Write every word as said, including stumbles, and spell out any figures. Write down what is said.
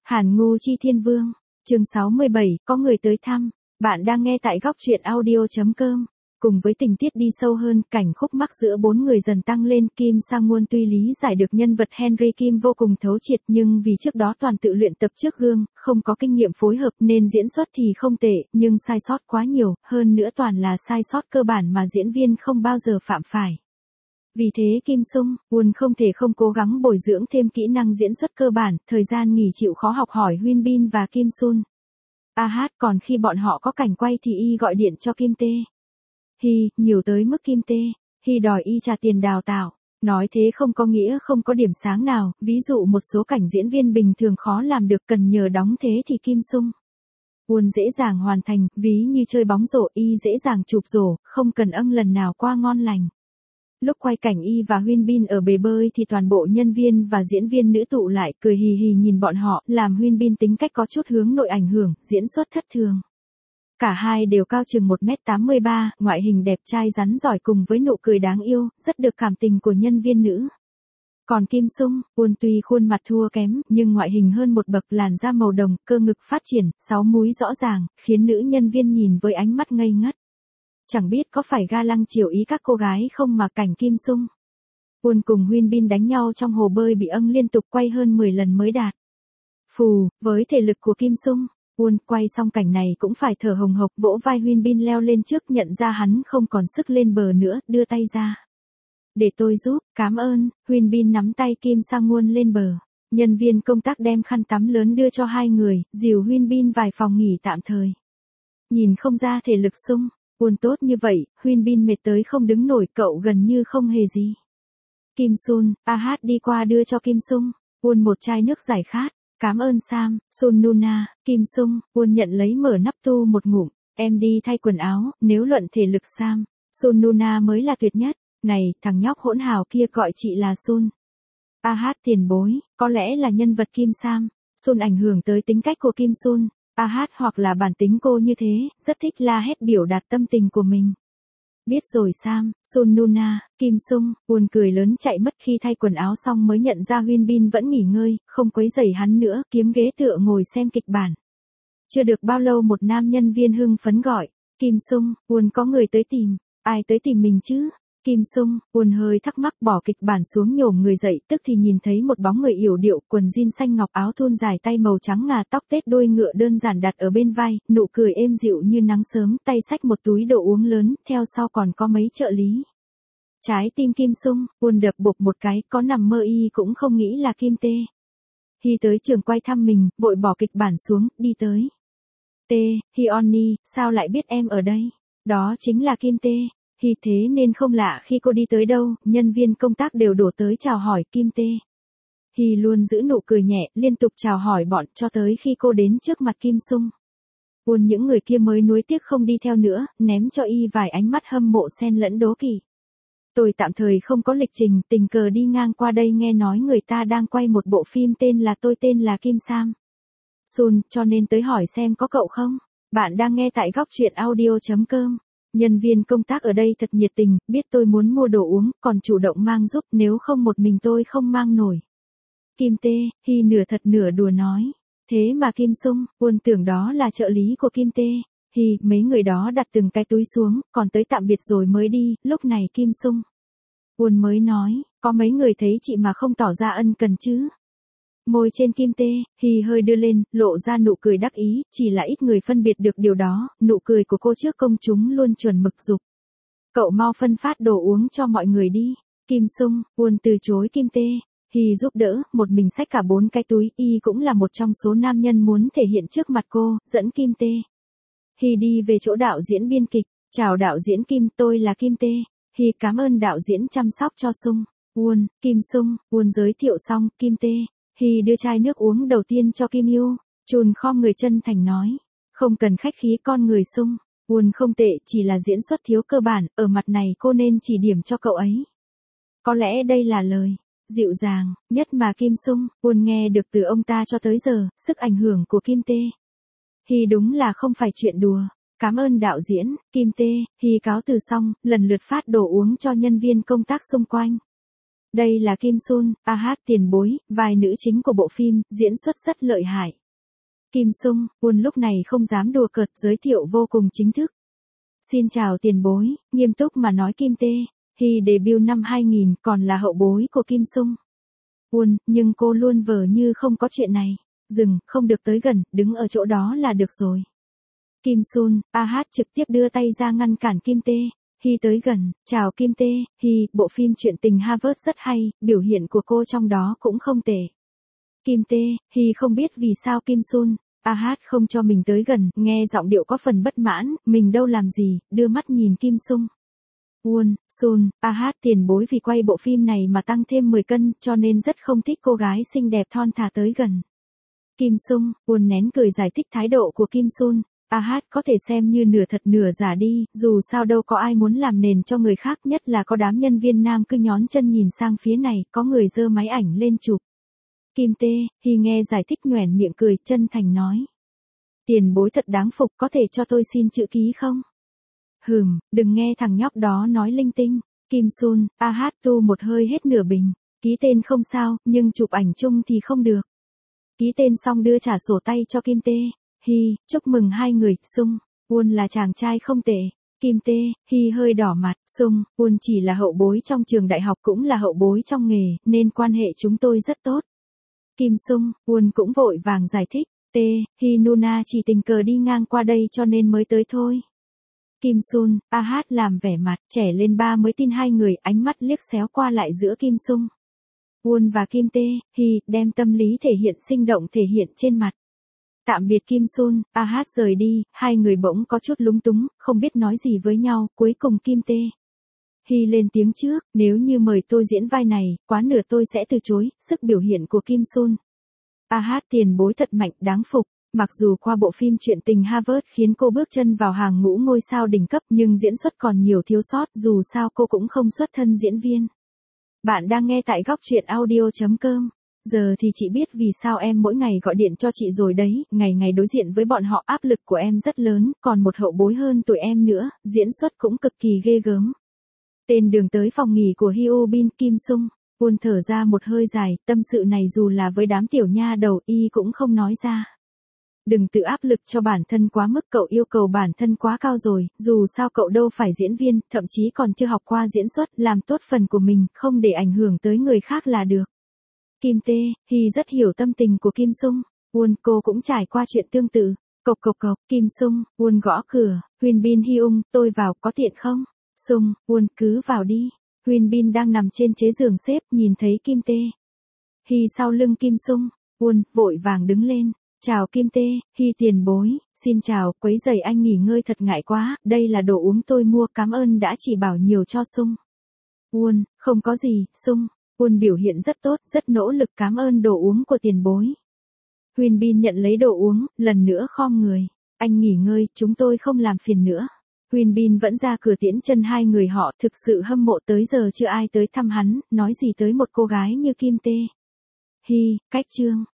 Hàn Ngu Chi Thiên Vương, chương sáu mươi bảy, có người tới thăm. Bạn đang nghe tại góc truyện audio chấm com. Cùng với tình tiết đi sâu hơn, cảnh khúc mắc giữa bốn người dần tăng lên. Kim Sang-won tuy lý giải được nhân vật Henry Kim vô cùng thấu triệt, nhưng vì trước đó toàn tự luyện tập trước gương, không có kinh nghiệm phối hợp nên diễn xuất thì không tệ, nhưng sai sót quá nhiều, hơn nữa toàn là sai sót cơ bản mà diễn viên không bao giờ phạm phải. Vì thế Kim Sung-won không thể không cố gắng bồi dưỡng thêm kỹ năng diễn xuất cơ bản, thời gian nghỉ chịu khó học hỏi Hyun Bin và Kim Sun. A hát còn khi bọn họ có cảnh quay thì y gọi điện cho Kim Tae Hee, nhiều tới mức Kim Tae Hee đòi y trả tiền đào tạo. Nói thế không có nghĩa không có điểm sáng nào, ví dụ một số cảnh diễn viên bình thường khó làm được cần nhờ đóng thế thì Kim Sung-won dễ dàng hoàn thành, ví như chơi bóng rổ y dễ dàng chụp rổ, không cần âng lần nào qua ngon lành. Lúc quay cảnh y và Hyun Bin ở bể bơi thì toàn bộ nhân viên và diễn viên nữ tụ lại cười hì hì nhìn bọn họ, làm Hyun Bin tính cách có chút hướng nội ảnh hưởng, diễn xuất thất thường. Cả hai đều cao chừng một mét tám mươi ba, ngoại hình đẹp trai rắn giỏi cùng với nụ cười đáng yêu, rất được cảm tình của nhân viên nữ. Còn Kim Sung-won tuy khuôn mặt thua kém, nhưng ngoại hình hơn một bậc, làn da màu đồng, cơ ngực phát triển, sáu múi rõ ràng, khiến nữ nhân viên nhìn với ánh mắt ngây ngất. Chẳng biết có phải ga lăng chiều ý các cô gái không mà cảnh Kim Sung-won cùng Hyun Bin đánh nhau trong hồ bơi bị âng liên tục quay hơn mười lần mới đạt. Phù, với thể lực của Kim Sung-won, quay xong cảnh này cũng phải thở hồng hộc, vỗ vai Hyun Bin leo lên trước, nhận ra hắn không còn sức lên bờ nữa, đưa tay ra. Để tôi giúp, cảm ơn. Hyun Bin nắm tay Kim Sang-won lên bờ. Nhân viên công tác đem khăn tắm lớn đưa cho hai người, dìu Hyun Bin vài phòng nghỉ tạm thời. Nhìn không ra thể lực Sung Won tốt như vậy, Hyun Bin mệt tới không đứng nổi, cậu gần như không hề gì. Kim Sun, A hát đi qua đưa cho Kim Sung-won một chai nước giải khát. Cảm ơn Sam, Sun Nuna. Kim Sung-won nhận lấy mở nắp tu một ngụm. Em đi thay quần áo, nếu luận thể lực Sam, Sun Nuna mới là tuyệt nhất. Này, thằng nhóc hỗn hào kia gọi chị là Sun. A hát tiền bối, có lẽ là nhân vật Kim Sam Sun ảnh hưởng tới tính cách của Kim Sun. A hát hoặc là bản tính cô như thế, rất thích la hét biểu đạt tâm tình của mình. Biết rồi Sam, Sun Nuna. Kim Sung-won cười lớn chạy mất, khi thay quần áo xong mới nhận ra Hyun Bin vẫn nghỉ ngơi, không quấy rầy hắn nữa, kiếm ghế tựa ngồi xem kịch bản. Chưa được bao lâu một nam nhân viên hưng phấn gọi, Kim Sung-won có người tới tìm. Ai tới tìm mình chứ? Kim Sung-won hơi thắc mắc, bỏ kịch bản xuống nhổm người dậy, tức thì nhìn thấy một bóng người yểu điệu, quần jean xanh ngọc, áo thun dài tay màu trắng ngà, tóc tết đuôi ngựa đơn giản đặt ở bên vai, nụ cười êm dịu như nắng sớm, tay xách một túi đồ uống lớn, theo sau còn có mấy trợ lý. Trái tim Kim Sung-won đập bộp một cái, có nằm mơ y cũng không nghĩ là Kim Tae Hee tới trường quay thăm mình, vội bỏ kịch bản xuống, đi tới. Tae Hyun, sao lại biết em ở đây? Đó chính là Kim Tae Hee, thế nên không lạ khi cô đi tới đâu, nhân viên công tác đều đổ tới chào hỏi. Kim Tae Hee luôn giữ nụ cười nhẹ, liên tục chào hỏi bọn, cho tới khi cô đến trước mặt Kim Sung-won, những người kia mới nuối tiếc không đi theo nữa, ném cho y vài ánh mắt hâm mộ xen lẫn đố kỵ. Tôi tạm thời không có lịch trình, tình cờ đi ngang qua đây nghe nói người ta đang quay một bộ phim tên là Tôi tên là Kim Sam Sun, cho nên tới hỏi xem có cậu không. Bạn đang nghe tại góc truyện audio chấm com. Nhân viên công tác ở đây thật nhiệt tình, biết tôi muốn mua đồ uống, còn chủ động mang giúp, nếu không một mình tôi không mang nổi. Kim Tae Hee nửa thật nửa đùa nói. Thế mà Kim Sung-won tưởng đó là trợ lý của Kim Tae Hee, mấy người đó đặt từng cái túi xuống, còn tới tạm biệt rồi mới đi. Lúc này Kim Sung-won mới nói, có mấy người thấy chị mà không tỏ ra ân cần chứ. Môi trên Kim Tae Hee hơi đưa lên, lộ ra nụ cười đắc ý, chỉ là ít người phân biệt được điều đó, nụ cười của cô trước công chúng luôn chuẩn mực dục. Cậu mau phân phát đồ uống cho mọi người đi. Kim Sung-won từ chối Kim Tae Hee giúp đỡ, một mình xách cả bốn cái túi, y cũng là một trong số nam nhân muốn thể hiện trước mặt cô, dẫn Kim Tae Hee đi về chỗ đạo diễn biên kịch. Chào đạo diễn Kim, tôi là Kim Tae Hee, cảm ơn đạo diễn chăm sóc cho Sung-won. Kim Sung-won giới thiệu xong, Kim Tae Hee đưa chai nước uống đầu tiên cho Kim Yu Chun, khom người chân thành nói. Không cần khách khí, con người Sung-won không tệ, chỉ là diễn xuất thiếu cơ bản, ở mặt này cô nên chỉ điểm cho cậu ấy. Có lẽ đây là lời dịu dàng nhất mà Kim Sung-won nghe được từ ông ta cho tới giờ, sức ảnh hưởng của Kim Tae Hee đúng là không phải chuyện đùa. Cảm ơn đạo diễn. Kim Tae Hee cáo từ xong, lần lượt phát đồ uống cho nhân viên công tác xung quanh. Đây là Kim Sun, a hát tiền bối, vai nữ chính của bộ phim, diễn xuất rất lợi hại. Kim Sung, Won lúc này không dám đùa cợt, giới thiệu vô cùng chính thức. Xin chào tiền bối, nghiêm túc mà nói Kim Tae Hee debut năm hai nghìn, còn là hậu bối của Kim Sung. Won, nhưng cô luôn vờ như không có chuyện này. Dừng, không được tới gần, đứng ở chỗ đó là được rồi. Kim Sun, a hát trực tiếp đưa tay ra ngăn cản Kim Tae Hee tới gần. Chào Kim Tae Hee, bộ phim truyện tình Harvard rất hay, biểu hiện của cô trong đó cũng không tệ. Kim Tae Hee không biết vì sao Kim Sun, a hát không cho mình tới gần, nghe giọng điệu có phần bất mãn, mình đâu làm gì, đưa mắt nhìn Kim Sung. Won, Sun, a hát tiền bối vì quay bộ phim này mà tăng thêm mười cân, cho nên rất không thích cô gái xinh đẹp thon thả tới gần. Kim Sung, Won nén cười giải thích thái độ của Kim Sun, a hát có thể xem như nửa thật nửa giả đi, dù sao đâu có ai muốn làm nền cho người khác, nhất là có đám nhân viên nam cứ nhón chân nhìn sang phía này, có người giơ máy ảnh lên chụp. Kim Tae Hee nghe giải thích nhoẻn miệng cười, chân thành nói. Tiền bối thật đáng phục, có thể cho tôi xin chữ ký không? Hừm, đừng nghe thằng nhóc đó nói linh tinh. Kim Sun, a hát tu một hơi hết nửa bình. Ký tên không sao, nhưng chụp ảnh chung thì không được. Ký tên xong đưa trả sổ tay cho Kim Tae Hee, chúc mừng hai người. Sung, Won là chàng trai không tệ. Kim Tae Hee hơi đỏ mặt. Sung, Won chỉ là hậu bối trong trường đại học cũng là hậu bối trong nghề, nên quan hệ chúng tôi rất tốt. Kim Sung, Won cũng vội vàng giải thích. Tae Hee Nuna chỉ tình cờ đi ngang qua đây cho nên mới tới thôi. Kim Sun, a hát làm vẻ mặt, trẻ lên ba mới tin hai người, ánh mắt liếc xéo qua lại giữa Kim Sung, Won và Kim Tae Hee, đem tâm lý thể hiện sinh động thể hiện trên mặt. Tạm biệt Kim Sun, a hát rời đi, hai người bỗng có chút lúng túng, không biết nói gì với nhau, cuối cùng Kim Tae Hee lên tiếng trước, nếu như mời tôi diễn vai này, quá nửa tôi sẽ từ chối. Sức biểu hiện của Kim Sun, a hát tiền bối thật mạnh, đáng phục. Mặc dù qua bộ phim truyện tình Harvard khiến cô bước chân vào hàng ngũ ngôi sao đỉnh cấp, nhưng diễn xuất còn nhiều thiếu sót, dù sao cô cũng không xuất thân diễn viên. Bạn đang nghe tại góc truyện audio chấm com. Giờ thì chị biết vì sao em mỗi ngày gọi điện cho chị rồi đấy, ngày ngày đối diện với bọn họ, áp lực của em rất lớn, còn một hậu bối hơn tuổi em nữa, diễn xuất cũng cực kỳ ghê gớm. Tên đường tới phòng nghỉ của Hyo Bin. Kim Sung, Won thở ra một hơi dài, tâm sự này dù là với đám tiểu nha đầu y cũng không nói ra. Đừng tự áp lực cho bản thân quá mức, cậu yêu cầu bản thân quá cao rồi, dù sao cậu đâu phải diễn viên, thậm chí còn chưa học qua diễn xuất, làm tốt phần của mình, không để ảnh hưởng tới người khác là được. Kim Tae Hee rất hiểu tâm tình của Kim Sung, Won, cô cũng trải qua chuyện tương tự. Cộc cộc cộc, Kim Sung, Won gõ cửa. Huyên Bin Hyung, tôi vào, có tiện không? Sung, Won, cứ vào đi. Huyên Bin đang nằm trên chế giường xếp, nhìn thấy Kim Tae Hee sau lưng Kim Sung, Won vội vàng đứng lên. Chào Kim Tae Hee tiền bối, xin chào, quấy rầy anh nghỉ ngơi thật ngại quá, đây là đồ uống tôi mua, cảm ơn đã chỉ bảo nhiều cho Sung. Won, không có gì. Sung, Won biểu hiện rất tốt, rất nỗ lực, cảm ơn đồ uống của tiền bối. Huyên Bin nhận lấy đồ uống, lần nữa khom người. Anh nghỉ ngơi, chúng tôi không làm phiền nữa. Huyên Bin vẫn ra cửa tiễn chân hai người họ, thực sự hâm mộ, tới giờ chưa ai tới thăm hắn, nói gì tới một cô gái như Kim Tae Hee. Cách chương